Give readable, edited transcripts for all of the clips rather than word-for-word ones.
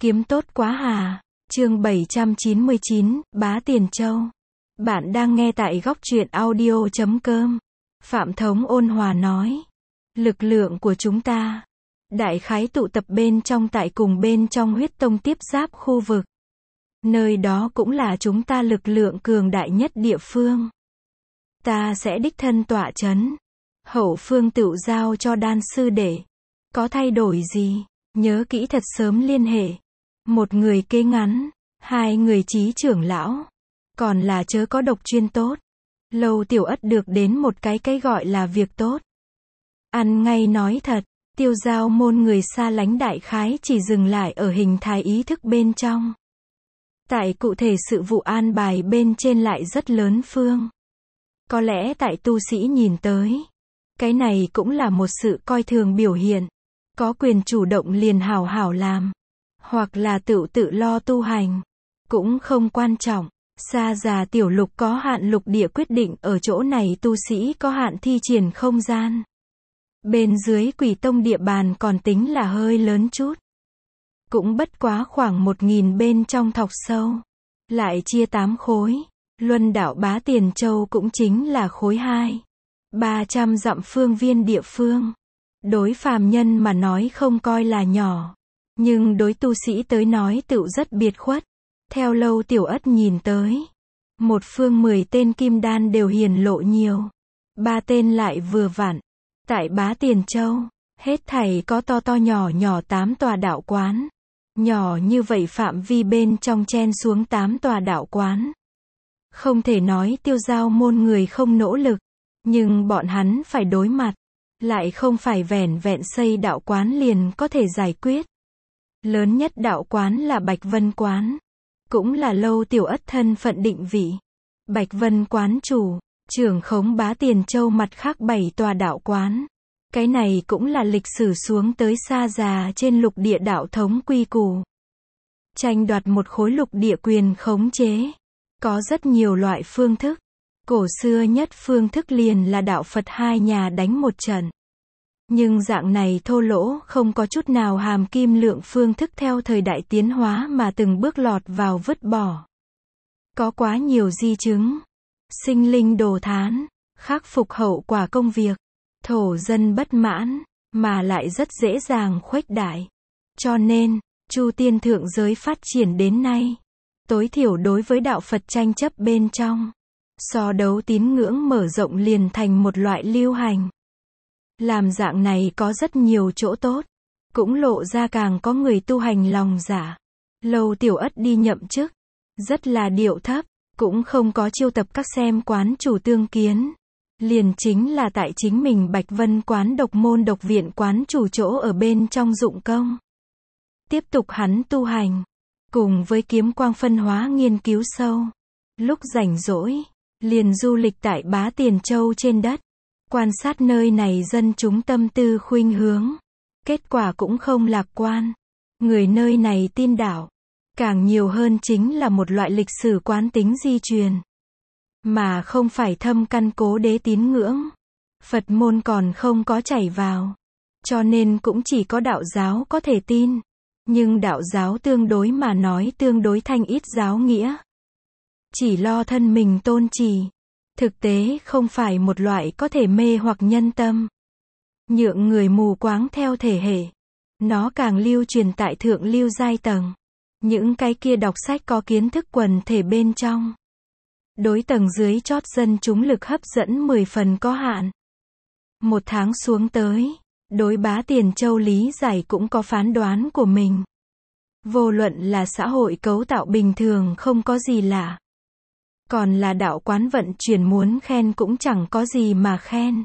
Kiếm tốt quá hà. Chương 799, Bá Tiền Châu. Bạn đang nghe tại góc truyện audio.com. Phạm Thống ôn hòa nói. Lực lượng của chúng ta, đại khái tụ tập bên trong tại cùng bên trong huyết tông tiếp giáp khu vực. Nơi đó cũng là chúng ta lực lượng cường đại nhất địa phương. Ta sẽ đích thân tọa chấn. Hậu phương tự giao cho đan sư đệ. Có thay đổi gì, nhớ kỹ thật sớm liên hệ. Một người kế ngắn, hai người chí trưởng lão. Còn là chớ có độc chuyên tốt. Lâu Tiểu Ất được đến một cái gọi là việc tốt. Ăn ngay nói thật, tiêu giao môn người xa lánh đại khái chỉ dừng lại ở hình thái ý thức bên trong. Tại cụ thể sự vụ an bài bên trên lại rất lớn phương. Có lẽ tại tu sĩ nhìn tới, cái này cũng là một sự coi thường biểu hiện. Có quyền chủ động liền hảo hảo làm. Hoặc là tự lo tu hành. Cũng không quan trọng. Xa già tiểu lục có hạn lục địa quyết định ở chỗ này tu sĩ có hạn thi triển không gian. Bên dưới Quỷ Tông địa bàn còn tính là hơi lớn chút. Cũng bất quá khoảng 1000 bên trong thọc sâu. Lại chia 8 khối. Luân đảo Bá Tiền Châu cũng chính là khối 2. 300 dặm phương viên địa phương. Đối phàm nhân mà nói không coi là nhỏ. Nhưng đối tu sĩ tới nói tựu rất biệt khuất. Theo Lâu Tiểu Ất nhìn tới. Một phương 10 tên kim đan đều hiển lộ nhiều. 3 tên lại vừa vặn. Tại Bá Tiền Châu, hết thảy có to nhỏ 8 tòa đạo quán. Nhỏ như vậy phạm vi bên trong chen xuống 8 tòa đạo quán. Không thể nói tiêu giao môn người không nỗ lực. Nhưng bọn hắn phải đối mặt. Lại không phải vẻn vẹn xây đạo quán liền có thể giải quyết. Lớn nhất đạo quán là Bạch Vân Quán. Cũng là Lâu Tiểu Ất thân phận định vị. Bạch Vân Quán chủ, trưởng khống Bá Tiền Châu mặt khác 7 tòa đạo quán. Cái này cũng là lịch sử xuống tới xa già trên lục địa đạo thống quy củ. Tranh đoạt một khối lục địa quyền khống chế. Có rất nhiều loại phương thức. Cổ xưa nhất phương thức liền là đạo Phật hai nhà đánh một trận. Nhưng dạng này thô lỗ không có chút nào hàm kim lượng phương thức theo thời đại tiến hóa mà từng bước lọt vào vứt bỏ. Có quá nhiều di chứng. Sinh linh đồ thán. Khắc phục hậu quả công việc. Thổ dân bất mãn. Mà lại rất dễ dàng khuếch đại. Cho nên, Chu Tiên thượng giới phát triển đến nay. Tối thiểu đối với đạo Phật tranh chấp bên trong. So đấu tín ngưỡng mở rộng liền thành một loại lưu hành. Làm dạng này có rất nhiều chỗ tốt. Cũng lộ ra càng có người tu hành lòng dạ. Lâu Tiểu Ất đi nhậm chức. Rất là điệu thấp. Cũng không có chiêu tập các xem quán chủ tương kiến. Liền chính là tại chính mình Bạch Vân Quán độc môn độc viện quán chủ chỗ ở bên trong dụng công. Tiếp tục hắn tu hành. Cùng với kiếm quang phân hóa nghiên cứu sâu. Lúc rảnh rỗi. Liền du lịch tại Bá Tiền Châu trên đất. Quan sát nơi này dân chúng tâm tư khuynh hướng. Kết quả cũng không lạc quan. Người nơi này tin đạo. Càng nhiều hơn chính là một loại lịch sử quán tính di truyền. Mà không phải thâm căn cố đế tín ngưỡng. Phật môn còn không có chảy vào. Cho nên cũng chỉ có đạo giáo có thể tin. Nhưng đạo giáo tương đối mà nói tương đối thanh ít giáo nghĩa. Chỉ lo thân mình tôn trì. Thực tế không phải một loại có thể mê hoặc nhân tâm. Nhượng người mù quáng theo thể hệ. Nó càng lưu truyền tại thượng lưu giai tầng. Những cái kia đọc sách có kiến thức quần thể bên trong. Đối tầng dưới chót dân chúng lực hấp dẫn 10 phần có hạn. Một tháng xuống tới. Đối Bá Tiền Châu lý giải cũng có phán đoán của mình. Vô luận là xã hội cấu tạo bình thường không có gì lạ. Còn là đạo quán vận chuyển muốn khen cũng chẳng có gì mà khen.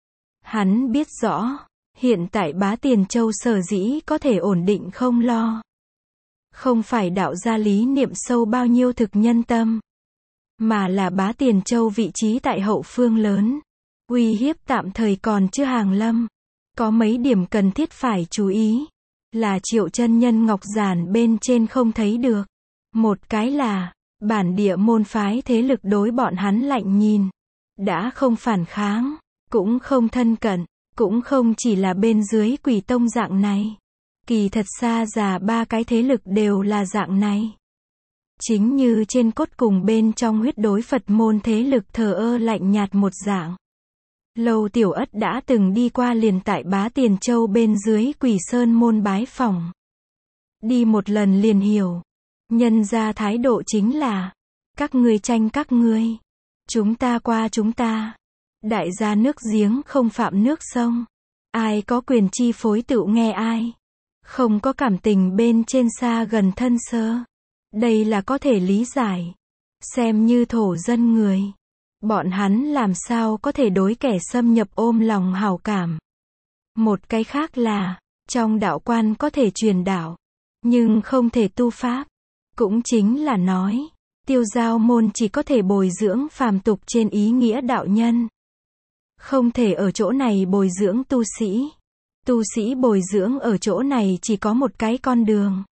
Hắn biết rõ, hiện tại Bá Tiền Châu sở dĩ có thể ổn định không lo. Không phải đạo gia lý niệm sâu bao nhiêu thực nhân tâm. Mà là Bá Tiền Châu vị trí tại hậu phương lớn. Uy hiếp tạm thời còn chưa hàng lâm. Có mấy điểm cần thiết phải chú ý. Là Triệu chân nhân ngọc giản bên trên không thấy được. Một cái là bản địa môn phái thế lực đối bọn hắn lạnh nhìn. Đã không phản kháng. Cũng không thân cận. Cũng không chỉ là bên dưới Quỷ Tông dạng này. Kỳ thật xa già ba cái thế lực đều là dạng này. Chính như trên cốt cùng bên trong huyết đối Phật môn thế lực thờ ơ lạnh nhạt một dạng. Lâu Tiểu Ất đã từng đi qua liền tại Bá Tiền Châu bên dưới Quỷ Sơn môn bái phỏng. Đi một lần liền hiểu. Nhân ra thái độ chính là, các ngươi tranh các ngươi, chúng ta qua chúng ta. Đại gia nước giếng không phạm nước sông. Ai có quyền chi phối tựu nghe ai. Không có cảm tình bên trên xa gần thân sơ. Đây là có thể lý giải. Xem như thổ dân người. Bọn hắn làm sao có thể đối kẻ xâm nhập ôm lòng hảo cảm. Một cái khác là, trong đạo quan có thể truyền đạo, nhưng không thể tu pháp. Cũng chính là nói, Tiêu Giao môn chỉ có thể bồi dưỡng phàm tục trên ý nghĩa đạo nhân. Không thể ở chỗ này bồi dưỡng tu sĩ. Tu sĩ bồi dưỡng ở chỗ này chỉ có một cái con đường.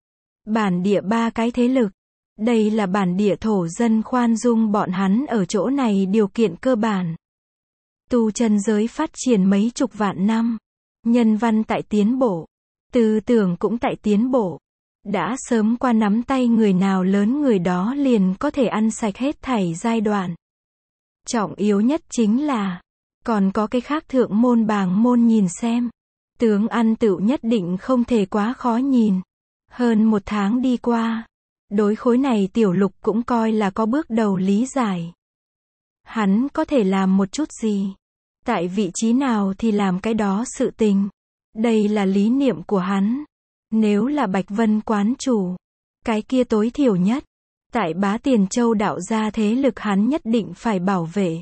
Bản địa ba cái thế lực. Đây là bản địa thổ dân khoan dung bọn hắn ở chỗ này điều kiện cơ bản. Tu chân giới phát triển mấy chục vạn năm. Nhân văn tại tiến bộ. Tư tưởng cũng tại tiến bộ. Đã sớm qua nắm tay người nào lớn người đó liền có thể ăn sạch hết thảy giai đoạn. Trọng yếu nhất chính là, còn có cái khác thượng môn bàng môn nhìn xem. Tướng ăn tựu nhất định không thể quá khó nhìn. Hơn một tháng đi qua. Đối khối này Tiểu Lục cũng coi là có bước đầu lý giải. Hắn có thể làm một chút gì? Tại vị trí nào thì làm cái đó sự tình. Đây là lý niệm của hắn. Nếu là Bạch Vân quán chủ, cái kia tối thiểu nhất. Tại Bá Tiền Châu đạo gia thế lực hắn nhất định phải bảo vệ.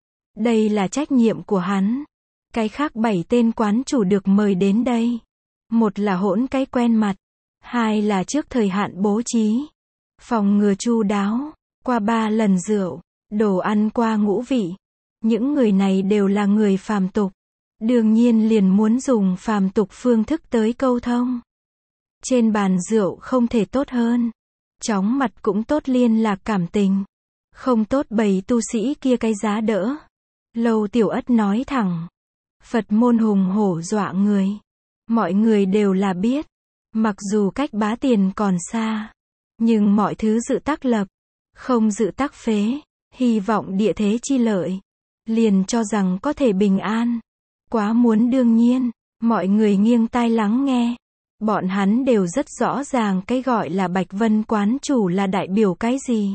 Đây là trách nhiệm của hắn. Cái khác 7 tên quán chủ được mời đến đây. Một là hỗn cái quen mặt. Hai là trước thời hạn bố trí. Phòng ngừa chu đáo. Qua 3 lần rượu. Đồ ăn qua ngũ vị. Những người này đều là người phàm tục. Đương nhiên liền muốn dùng phàm tục phương thức tới câu thông. Trên bàn rượu không thể tốt hơn. Chóng mặt cũng tốt liên lạc cảm tình. Không tốt bày tu sĩ kia cái giá đỡ. Lâu Tiểu Ất nói thẳng. Phật môn hùng hổ dọa người. Mọi người đều là biết. Mặc dù cách Bá Tiền còn xa. Nhưng mọi thứ dự tác lập. Không dự tác phế. Hy vọng địa thế chi lợi. Liền cho rằng có thể bình an. Quá muốn đương nhiên. Mọi người nghiêng tai lắng nghe. Bọn hắn đều rất rõ ràng cái gọi là Bạch Vân quán chủ là đại biểu cái gì.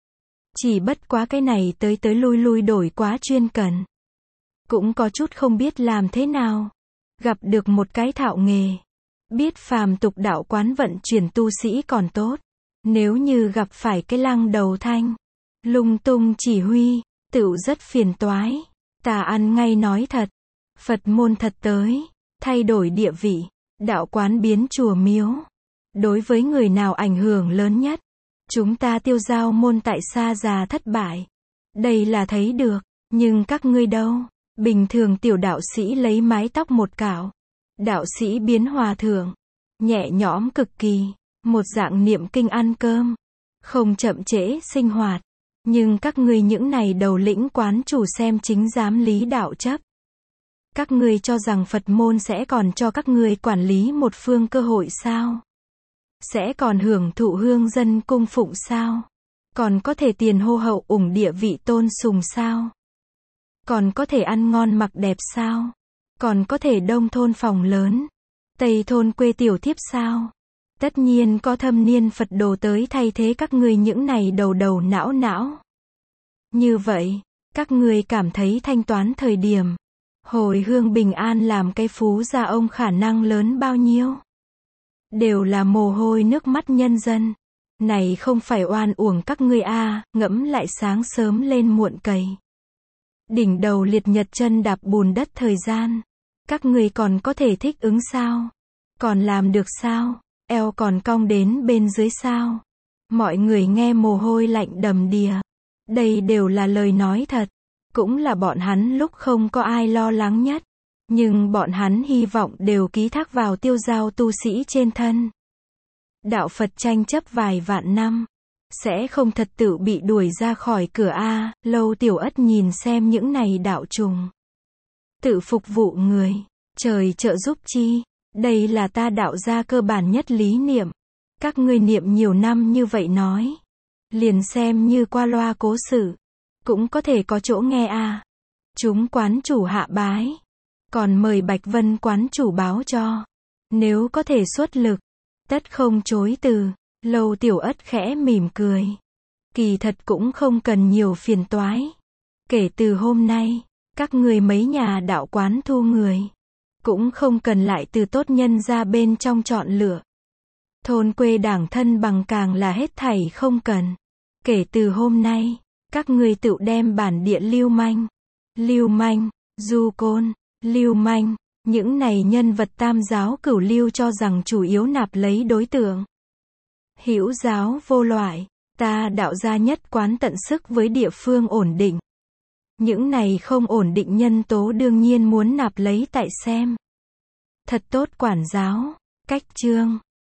Chỉ bất quá cái này tới lui lui đổi quá chuyên cần. Cũng có chút không biết làm thế nào. Gặp được một cái thạo nghề. Biết phàm tục đạo quán vận chuyển tu sĩ còn tốt. Nếu như gặp phải cái lăng đầu thanh. Lung tung chỉ huy. Tựu rất phiền toái. Ta ăn ngay nói thật. Phật môn thật tới. Thay đổi địa vị. Đạo quán biến chùa miếu. Đối với người nào ảnh hưởng lớn nhất? Chúng ta Tiêu Giao môn tại xa già thất bại. Đây là thấy được. Nhưng các ngươi đâu? Bình thường tiểu đạo sĩ lấy mái tóc một cạo. Đạo sĩ biến hòa thượng. Nhẹ nhõm cực kỳ. Một dạng niệm kinh ăn cơm. Không chậm trễ sinh hoạt. Nhưng các ngươi những này đầu lĩnh quán chủ xem chính giám lý đạo chấp. Các ngươi cho rằng Phật môn sẽ còn cho các ngươi quản lý một phương cơ hội sao? Sẽ còn hưởng thụ hương dân cung phụng sao? Còn có thể tiền hô hậu ủng địa vị tôn sùng sao? Còn có thể ăn ngon mặc đẹp sao? Còn có thể đông thôn phòng lớn, tây thôn quê tiểu thiếp sao? Tất nhiên có thâm niên Phật đồ tới thay thế các ngươi những này đầu não. Như vậy, các ngươi cảm thấy thanh toán thời điểm hồi hương bình an làm cái phú gia ông khả năng lớn bao nhiêu? Đều là mồ hôi nước mắt nhân dân. Này không phải oan uổng các ngươi a, ngẫm lại sáng sớm lên muộn cày. Đỉnh đầu liệt nhật chân đạp bùn đất thời gian. Các ngươi còn có thể thích ứng sao? Còn làm được sao? Eo còn cong đến bên dưới sao? Mọi người nghe mồ hôi lạnh đầm đìa. Đây đều là lời nói thật. Cũng là bọn hắn lúc không có ai lo lắng nhất. Nhưng bọn hắn hy vọng đều ký thác vào Tiêu Giao tu sĩ trên thân. Đạo Phật tranh chấp vài vạn năm. Sẽ không thật tự bị đuổi ra khỏi cửa a. Lâu Tiểu Ất nhìn xem những này đạo trùng. Tự phục vụ người. Trời trợ giúp chi. Đây là ta đạo gia cơ bản nhất lý niệm. Các ngươi niệm nhiều năm như vậy nói. Liền xem như qua loa cố sự. Cũng có thể có chỗ nghe à. Chúng quán chủ hạ bái. Còn mời Bạch Vân quán chủ báo cho. Nếu có thể xuất lực. Tất không chối từ. Lâu Tiểu Ất khẽ mỉm cười. Kỳ thật cũng không cần nhiều phiền toái. Kể từ hôm nay, các người mấy nhà đạo quán thu người. Cũng không cần lại từ tốt nhân ra bên trong chọn lựa. Thôn quê đảng thân bằng càng là hết thảy không cần. Kể từ hôm nay, các người tự đem bản địa lưu manh, du côn, lưu manh, những này nhân vật tam giáo cửu lưu cho rằng chủ yếu nạp lấy đối tượng. Hữu giáo vô loại, ta đạo gia nhất quán tận sức với địa phương ổn định. Những này không ổn định nhân tố đương nhiên muốn nạp lấy tại xem. Thật tốt quản giáo, cách chương.